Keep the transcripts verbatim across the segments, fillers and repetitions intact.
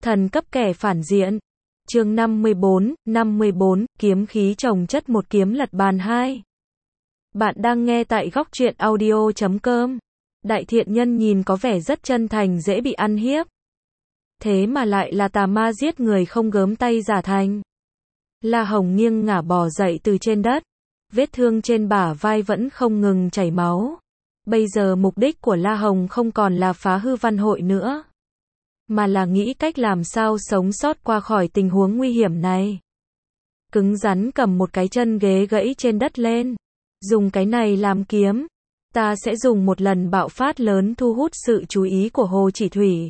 Thần cấp kẻ phản diện. Chương năm mươi bốn, năm mươi bốn, kiếm khí chồng chất một kiếm lật bàn hai. Bạn đang nghe tại góc truyện audio chấm com. Đại thiện nhân nhìn có vẻ rất chân thành, dễ bị ăn hiếp. Thế mà lại là tà ma giết người không gớm tay giả thành. La Hồng nghiêng ngả bò dậy từ trên đất. Vết thương trên bả vai vẫn không ngừng chảy máu. Bây giờ mục đích của La Hồng không còn là phá hư văn hội nữa, mà là nghĩ cách làm sao sống sót qua khỏi tình huống nguy hiểm này. Cứng rắn cầm một cái chân ghế gãy trên đất lên. Dùng cái này làm kiếm. Ta sẽ dùng một lần bạo phát lớn thu hút sự chú ý của Hồ Chỉ Thủy.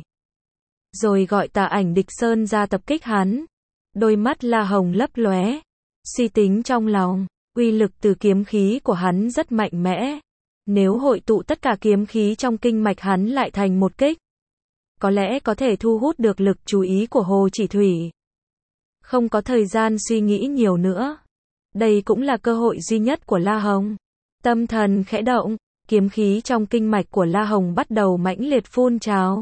Rồi gọi Tà Ảnh Địch Sơn ra tập kích hắn. Đôi mắt La Hồng lấp lóe. Suy tính trong lòng, uy lực từ kiếm khí của hắn rất mạnh mẽ. Nếu hội tụ tất cả kiếm khí trong kinh mạch hắn lại thành một kích, có lẽ có thể thu hút được lực chú ý của Hồ Chỉ Thủy. Không có thời gian suy nghĩ nhiều nữa. Đây cũng là cơ hội duy nhất của La Hồng. Tâm thần khẽ động, kiếm khí trong kinh mạch của La Hồng bắt đầu mãnh liệt phun trào.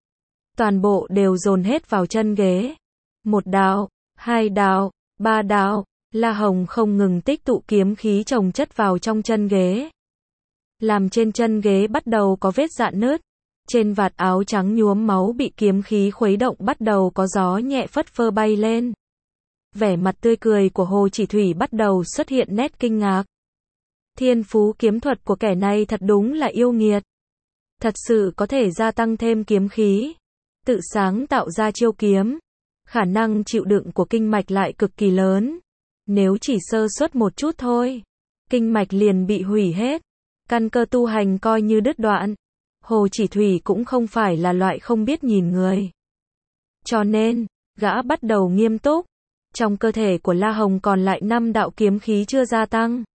Toàn bộ đều dồn hết vào chân ghế. Một đạo, hai đạo, ba đạo, La Hồng không ngừng tích tụ kiếm khí chồng chất vào trong chân ghế. Làm trên chân ghế bắt đầu có vết rạn nứt. Trên vạt áo trắng nhuốm máu bị kiếm khí khuấy động bắt đầu có gió nhẹ phất phơ bay lên. Vẻ mặt tươi cười của Hồ Chỉ Thủy bắt đầu xuất hiện nét kinh ngạc. Thiên phú kiếm thuật của kẻ này thật đúng là yêu nghiệt. Thật sự có thể gia tăng thêm kiếm khí. Tự sáng tạo ra chiêu kiếm. Khả năng chịu đựng của kinh mạch lại cực kỳ lớn. Nếu chỉ sơ suất một chút thôi, kinh mạch liền bị hủy hết. Căn cơ tu hành coi như đứt đoạn. Hồ Chỉ Thủy cũng không phải là loại không biết nhìn người. Cho nên, gã bắt đầu nghiêm túc. Trong cơ thể của La Hồng còn lại năm đạo kiếm khí chưa gia tăng.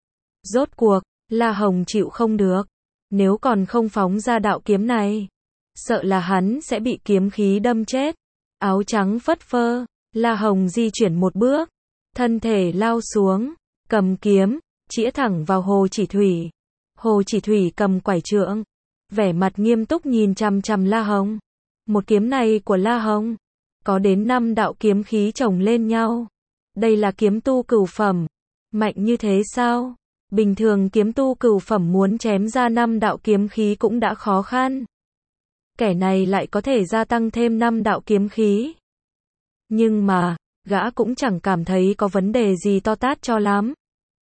Rốt cuộc, La Hồng chịu không được. Nếu còn không phóng ra đạo kiếm này, sợ là hắn sẽ bị kiếm khí đâm chết. Áo trắng phất phơ, La Hồng di chuyển một bước. Thân thể lao xuống, cầm kiếm, chĩa thẳng vào Hồ Chỉ Thủy. Hồ Chỉ Thủy cầm quải trượng, vẻ mặt nghiêm túc nhìn chằm chằm La Hồng. Một kiếm này của La Hồng có đến năm đạo kiếm khí chồng lên nhau. Đây là kiếm tu cửu phẩm. Mạnh như thế sao? Bình thường kiếm tu cửu phẩm muốn chém ra năm đạo kiếm khí cũng đã khó khăn. Kẻ này lại có thể gia tăng thêm năm đạo kiếm khí. Nhưng mà, gã cũng chẳng cảm thấy có vấn đề gì to tát cho lắm.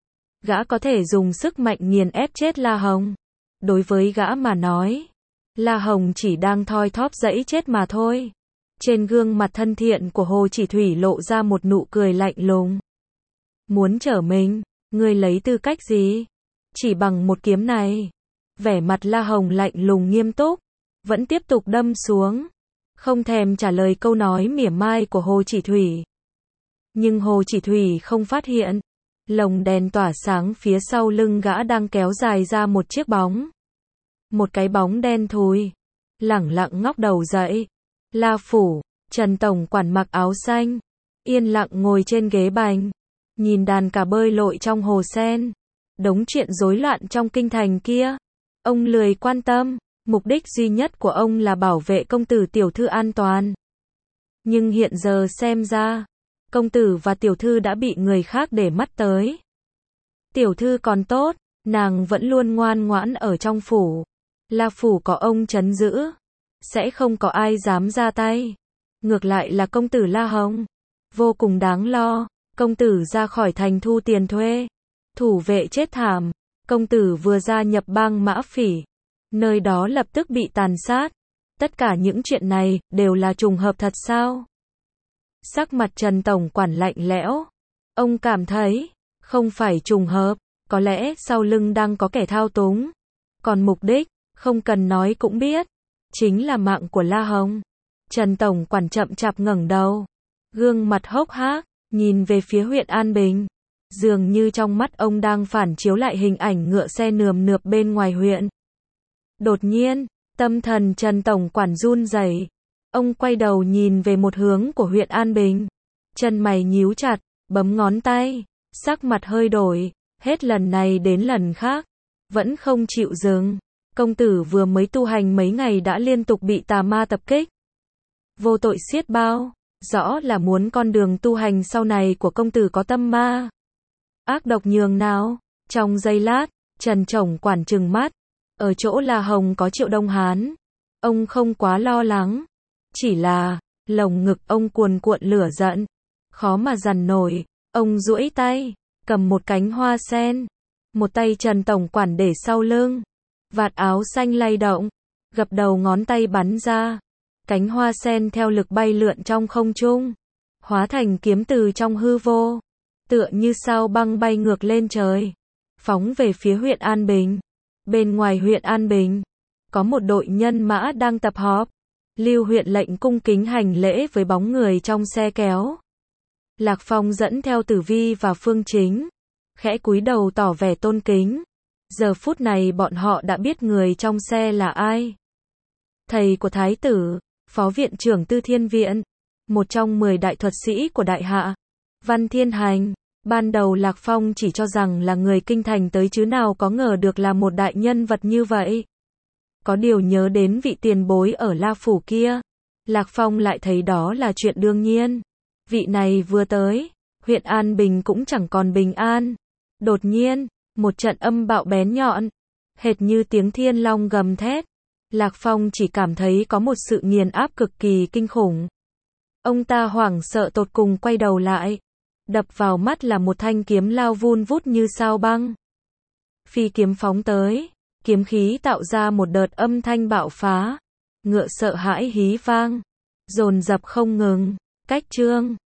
Gã có thể dùng sức mạnh nghiền ép chết La Hồng. Đối với gã mà nói, La Hồng chỉ đang thoi thóp dẫy chết mà thôi. Trên gương mặt thân thiện của Hồ Chỉ Thủy lộ ra một nụ cười lạnh lùng. Muốn trở mình, ngươi lấy tư cách gì? Chỉ bằng một kiếm này. Vẻ mặt La Hồng lạnh lùng nghiêm túc, vẫn tiếp tục đâm xuống, không thèm trả lời câu nói mỉa mai của Hồ Chỉ Thủy. Nhưng Hồ Chỉ Thủy không phát hiện, lồng đèn tỏa sáng phía sau lưng gã đang kéo dài ra một chiếc bóng. Một cái bóng đen thui, lẳng lặng ngóc đầu dậy. La Phủ, Trần Tổng Quản mặc áo xanh, yên lặng ngồi trên ghế bành, nhìn đàn cá bơi lội trong hồ sen. Đống chuyện rối loạn trong kinh thành kia, ông lười quan tâm, mục đích duy nhất của ông là bảo vệ công tử tiểu thư an toàn. Nhưng hiện giờ xem ra, công tử và tiểu thư đã bị người khác để mắt tới. Tiểu thư còn tốt, nàng vẫn luôn ngoan ngoãn ở trong phủ. La Phủ có ông trấn giữ, sẽ không có ai dám ra tay. Ngược lại là công tử La Hồng, vô cùng đáng lo. Công tử ra khỏi thành thu tiền thuê, thủ vệ chết thảm. Công tử vừa gia nhập bang Mã Phỉ, nơi đó lập tức bị tàn sát. Tất cả những chuyện này đều là trùng hợp thật sao? Sắc mặt Trần Tổng Quản lạnh lẽo. Ông cảm thấy, không phải trùng hợp, có lẽ sau lưng đang có kẻ thao túng. Còn mục đích, không cần nói cũng biết, chính là mạng của La Hồng. Trần Tổng Quản chậm chạp ngẩng đầu, gương mặt hốc hác, nhìn về phía huyện An Bình. Dường như trong mắt ông đang phản chiếu lại hình ảnh ngựa xe nườm nượp bên ngoài huyện. Đột nhiên, tâm thần Trần Tổng Quản run rẩy. Ông quay đầu nhìn về một hướng của huyện An Bình. Chân mày nhíu chặt, bấm ngón tay, sắc mặt hơi đổi, hết lần này đến lần khác, vẫn không chịu dừng. Công tử vừa mới tu hành mấy ngày đã liên tục bị tà ma tập kích. vô tội xiết bao, rõ là muốn con đường tu hành sau này của công tử có tâm ma. Ác độc nhường nào, trong giây lát, Trần Chổng Quản trừng mắt, ở chỗ La Hồng có Triệu Đông Hán, ông không quá lo lắng, chỉ là, lồng ngực ông cuồn cuộn lửa giận, khó mà dằn nổi, ông duỗi tay, cầm một cánh hoa sen, một tay Trần Tổng Quản để sau lưng, vạt áo xanh lay động, gập đầu ngón tay bắn ra, cánh hoa sen theo lực bay lượn trong không trung, hóa thành kiếm từ trong hư vô, tựa như sao băng bay ngược lên trời, phóng về phía huyện An Bình. Bên ngoài huyện An Bình, có một đội nhân mã đang tập họp. Lưu huyện lệnh cung kính hành lễ với bóng người trong xe kéo. Lạc Phong dẫn theo Tử Vi và Phương Chính, khẽ cúi đầu tỏ vẻ tôn kính. Giờ phút này bọn họ đã biết người trong xe là ai. Thầy của Thái tử, Phó Viện trưởng Tư Thiên Viện, một trong mười đại thuật sĩ của Đại Hạ, Văn Thiên Hành. Ban đầu Lạc Phong chỉ cho rằng là người kinh thành tới chứ nào có ngờ được là một đại nhân vật như vậy. Có điều nhớ đến vị tiền bối ở La Phủ kia, Lạc Phong lại thấy đó là chuyện đương nhiên. Vị này vừa tới, huyện An Bình cũng chẳng còn bình an. Đột nhiên, một trận âm bạo bén nhọn, hệt như tiếng thiên long gầm thét. Lạc Phong chỉ cảm thấy có một sự nghiền áp cực kỳ kinh khủng. Ông ta hoảng sợ tột cùng quay đầu lại. Đập vào mắt là một thanh kiếm lao vun vút như sao băng. Phi kiếm phóng tới, kiếm khí tạo ra một đợt âm thanh bạo phá. Ngựa sợ hãi hí vang, dồn dập không ngừng. Cách chương